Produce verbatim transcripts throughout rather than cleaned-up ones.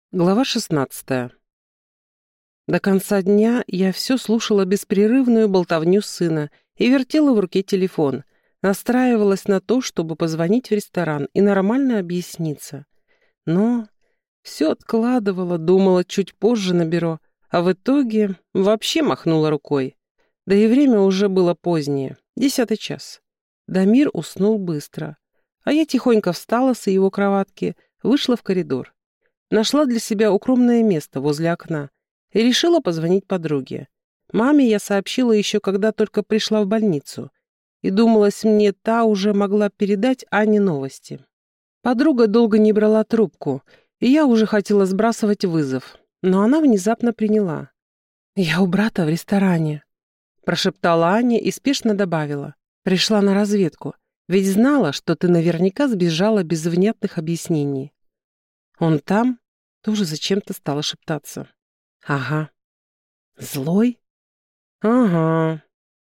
Глава шестнадцатая. До конца дня я все слушала беспрерывную болтовню сына и вертела в руке телефон, настраивалась на то, чтобы позвонить в ресторан и нормально объясниться. Но все откладывала, думала, чуть позже наберу, а в итоге вообще махнула рукой. Да и время уже было позднее, десятый час. Дамир уснул быстро, а я тихонько встала с его кроватки, вышла в коридор. Нашла для себя укромное место возле окна и решила позвонить подруге. Маме я сообщила еще, когда только пришла в больницу, и думалось мне, та уже могла передать Ане новости. Подруга долго не брала трубку, и я уже хотела сбрасывать вызов, но она внезапно приняла. «Я у брата в ресторане», — прошептала Аня и спешно добавила. «Пришла на разведку, ведь знала, что ты наверняка сбежала без внятных объяснений». «Он там?» Тоже зачем-то стала шептаться. «Ага». «Злой?» «Ага».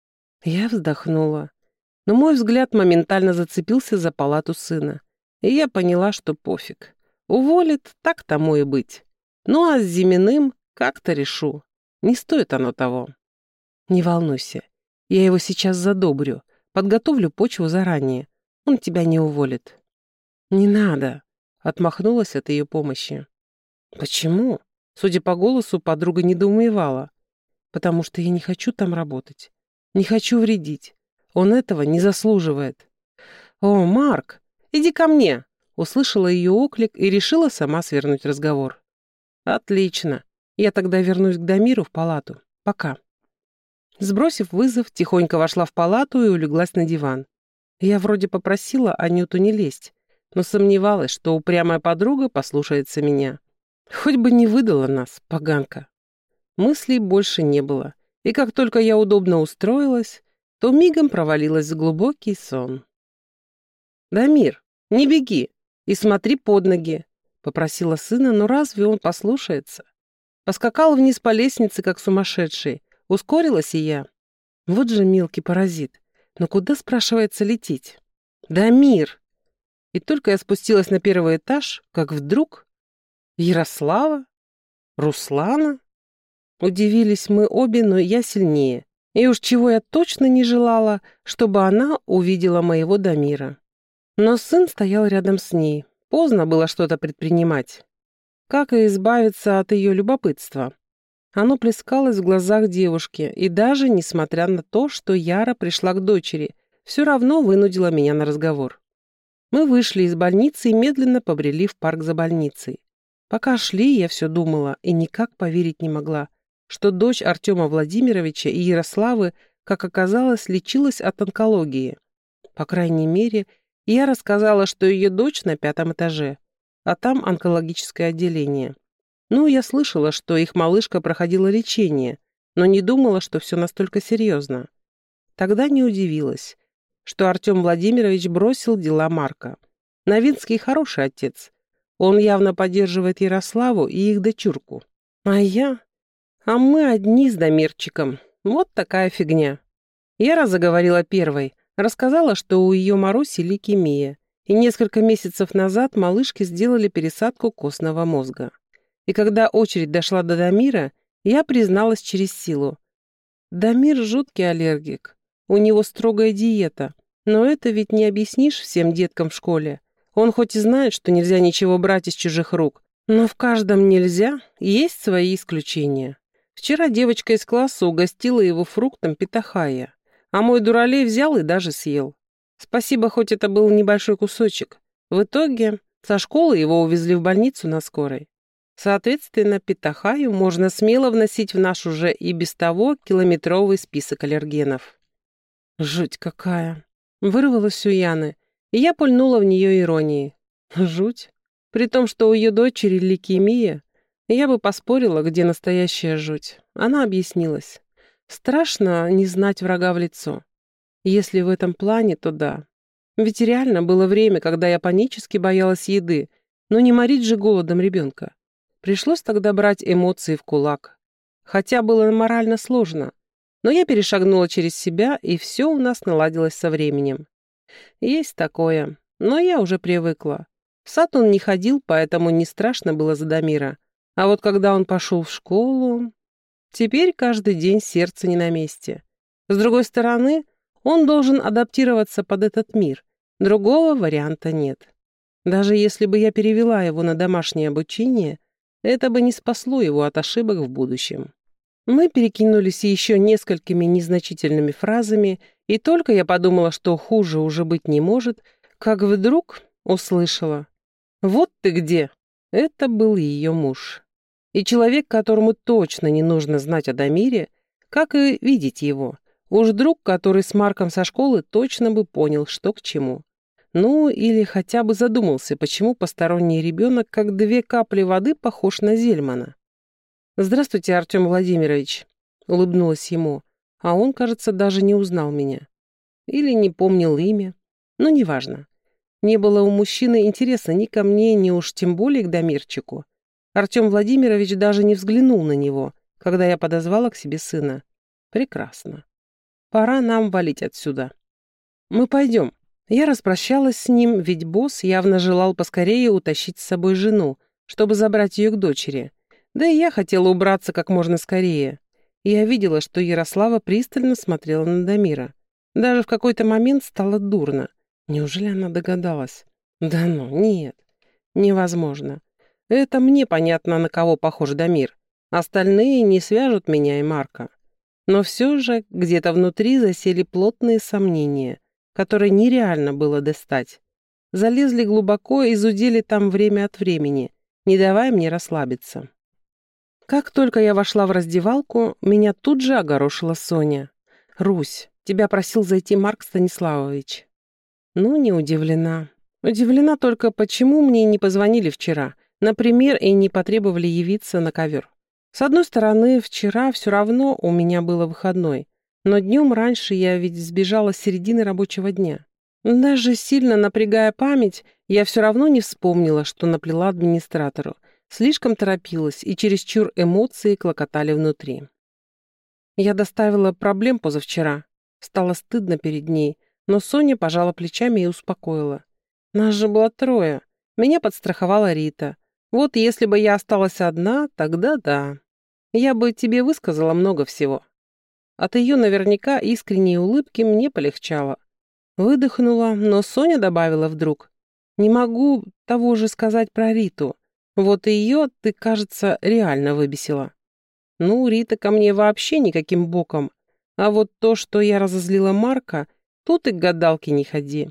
Я вздохнула, но мой взгляд моментально зацепился за палату сына, и я поняла, что пофиг. Уволит, так тому и быть. Ну а с Зиминым как-то решу. Не стоит оно того. Не волнуйся, я его сейчас задобрю, подготовлю почву заранее. Он тебя не уволит». «Не надо», — отмахнулась от ее помощи. «Почему?» Судя по голосу, подруга недоумевала. «Потому что я не хочу там работать. Не хочу вредить. Он этого не заслуживает». «О, Марк, иди ко мне!» Услышала ее оклик и решила сама свернуть разговор. «Отлично. Я тогда вернусь к Дамиру в палату. Пока». Сбросив вызов, тихонько вошла в палату и улеглась на диван. Я вроде попросила Анюту не лезть, но сомневалась, что упрямая подруга послушается меня. Хоть бы не выдала нас, поганка. Мыслей больше не было, и как только я удобно устроилась, то мигом провалилась в глубокий сон. «Дамир, не беги и смотри под ноги», — попросила сына, но разве он послушается? Поскакал вниз по лестнице, как сумасшедший. Ускорилась и я. Вот же мелкий паразит. Но куда, спрашивается, лететь? «Дамир!» И только я спустилась на первый этаж, как вдруг... Ярослава? Руслана? Удивились мы обе, но я сильнее. И уж чего я точно не желала, чтобы она увидела моего Дамира. Но сын стоял рядом с ней. Поздно было что-то предпринимать. Как и избавиться от ее любопытства? Оно плескалось в глазах девушки, и даже, несмотря на то, что Яра пришла к дочери, все равно вынудила меня на разговор. Мы вышли из больницы и медленно побрели в парк за больницей. Пока шли, я все думала и никак поверить не могла, что дочь Артема Владимировича и Ярославы, как оказалось, лечилась от онкологии. По крайней мере, я рассказала, что ее дочь на пятом этаже, а там онкологическое отделение. Ну, я слышала, что их малышка проходила лечение, но не думала, что все настолько серьезно. Тогда не удивилась, что Артем Владимирович бросил дела Марка. Новинский хороший отец. Он явно поддерживает Ярославу и их дочурку. А я? А мы одни с Дамирчиком. Вот такая фигня. Яра заговорила первой. Рассказала, что у ее Маруси лейкемия. И несколько месяцев назад малышке сделали пересадку костного мозга. И когда очередь дошла до Дамира, я призналась через силу. Дамир жуткий аллергик. У него строгая диета. Но это ведь не объяснишь всем деткам в школе. Он хоть и знает, что нельзя ничего брать из чужих рук, но в каждом нельзя есть свои исключения. Вчера девочка из класса угостила его фруктом питахая, а мой дуралей взял и даже съел. Спасибо, хоть это был небольшой кусочек. В итоге со школы его увезли в больницу на скорой. Соответственно, питахаю можно смело вносить в наш уже и без того километровый список аллергенов. Жуть какая! Вырвалась у Яны. И я пульнула в нее иронией. Жуть. При том, что у ее дочери лейкемия, я бы поспорила, где настоящая жуть. Она объяснилась. Страшно не знать врага в лицо. Если в этом плане, то да. Ведь реально было время, когда я панически боялась еды, но не морить же голодом ребенка. Пришлось тогда брать эмоции в кулак. Хотя было морально сложно. Но я перешагнула через себя, и все у нас наладилось со временем. Есть такое, но я уже привыкла. В сад он не ходил, поэтому не страшно было за Дамира. А вот когда он пошел в школу, теперь каждый день сердце не на месте. С другой стороны, он должен адаптироваться под этот мир. Другого варианта нет. Даже если бы я перевела его на домашнее обучение, это бы не спасло его от ошибок в будущем. Мы перекинулись еще несколькими незначительными фразами, и только я подумала, что хуже уже быть не может, как вдруг услышала: «Вот ты где!» Это был ее муж. И человек, которому точно не нужно знать о Дамире, как и видеть его. Уж друг, который с Марком со школы, точно бы понял, что к чему. Ну, или хотя бы задумался, почему посторонний ребенок, как две капли воды, похож на Зельмана. «Здравствуйте, Артем Владимирович», — улыбнулась ему, а он, кажется, даже не узнал меня. Или не помнил имя. Но неважно. Не было у мужчины интереса ни ко мне, ни уж тем более к Дамирчику. Артем Владимирович даже не взглянул на него, когда я подозвала к себе сына. Прекрасно. Пора нам валить отсюда. Мы пойдем. Я распрощалась с ним, ведь босс явно желал поскорее утащить с собой жену, чтобы забрать ее к дочери. Да и я хотела убраться как можно скорее. Я видела, что Ярослава пристально смотрела на Дамира. Даже в какой-то момент стало дурно. Неужели она догадалась? Да ну, нет. Невозможно. Это мне понятно, на кого похож Дамир. Остальные не свяжут меня и Марка. Но все же где-то внутри засели плотные сомнения, которые нереально было достать. Залезли глубоко и зудели там время от времени, не давая мне расслабиться. Как только я вошла в раздевалку, меня тут же огорошила Соня. «Русь, тебя просил зайти Марк Станиславович». Ну, не удивлена. Удивлена только, почему мне не позвонили вчера, например, и не потребовали явиться на ковер. С одной стороны, вчера все равно у меня было выходной, но днем раньше я ведь сбежала с середины рабочего дня. Даже сильно напрягая память, я все равно не вспомнила, что наплела администратору. Слишком торопилась, и чересчур эмоции клокотали внутри. Я доставила проблем позавчера. Стало стыдно перед ней, но Соня пожала плечами и успокоила. Нас же было трое. Меня подстраховала Рита. Вот если бы я осталась одна, тогда да. Я бы тебе высказала много всего. От ее наверняка искренней улыбки мне полегчало. Выдохнула, но Соня добавила вдруг. Не могу того же сказать про Риту. Вот ее ты, кажется, реально выбесила. Ну, Рита ко мне вообще никаким боком. А вот то, что я разозлила Марка, тут и к гадалке не ходи.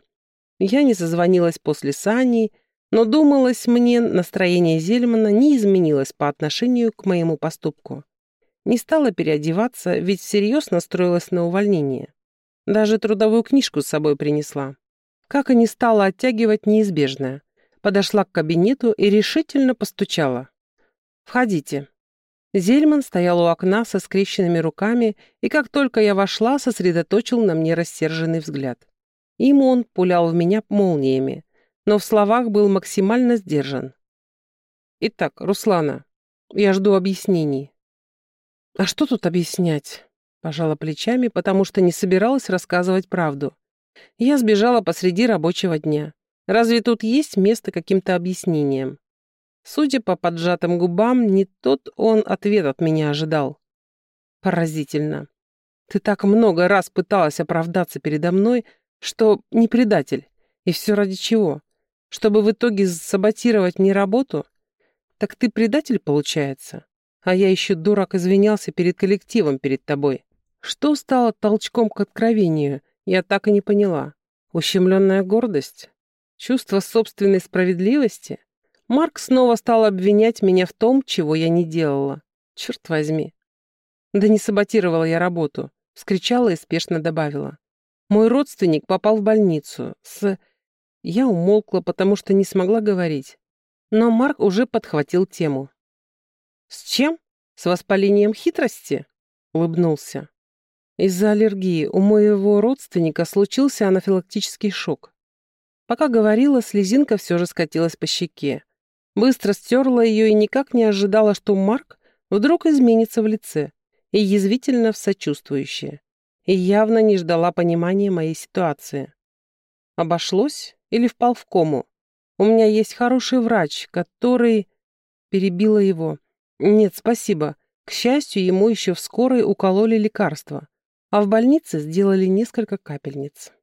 Я не созвонилась после Сани, но думалось мне, настроение Зельмана не изменилось по отношению к моему поступку. Не стала переодеваться, ведь всерьез настроилась на увольнение. Даже трудовую книжку с собой принесла. Как и не стала оттягивать неизбежное. Подошла к кабинету и решительно постучала. «Входите». Зельман стоял у окна со скрещенными руками, и как только я вошла, сосредоточил на мне рассерженный взгляд. Им он пулял в меня молниями, но в словах был максимально сдержан. «Итак, Руслана, я жду объяснений». «А что тут объяснять?» Пожала плечами, потому что не собиралась рассказывать правду. Я сбежала посреди рабочего дня. Разве тут есть место каким-то объяснениям? Судя по поджатым губам, не тот он ответ от меня ожидал. Поразительно. Ты так много раз пыталась оправдаться передо мной, что не предатель. И все ради чего? Чтобы в итоге саботировать мне работу? Так ты предатель, получается? А я еще, дурак, извинялся перед коллективом, перед тобой. Что стало толчком к откровению, я так и не поняла. Ущемленная гордость? Чувство собственной справедливости? Марк снова стал обвинять меня в том, чего я не делала. Черт возьми. Да не саботировала я работу. Вскричала и спешно добавила. Мой родственник попал в больницу. С... Я умолкла, потому что не смогла говорить. Но Марк уже подхватил тему. «С чем? С воспалением хитрости?» Улыбнулся. Из-за аллергии у моего родственника случился анафилактический шок. Пока говорила, слезинка все же скатилась по щеке. Быстро стерла ее и никак не ожидала, что Марк вдруг изменится в лице и язвительно в сочувствующее. И явно не ждала понимания моей ситуации. Обошлось или впал в кому? У меня есть хороший врач, который... Перебила его. Нет, спасибо. К счастью, ему еще в скорой укололи лекарства, а в больнице сделали несколько капельниц.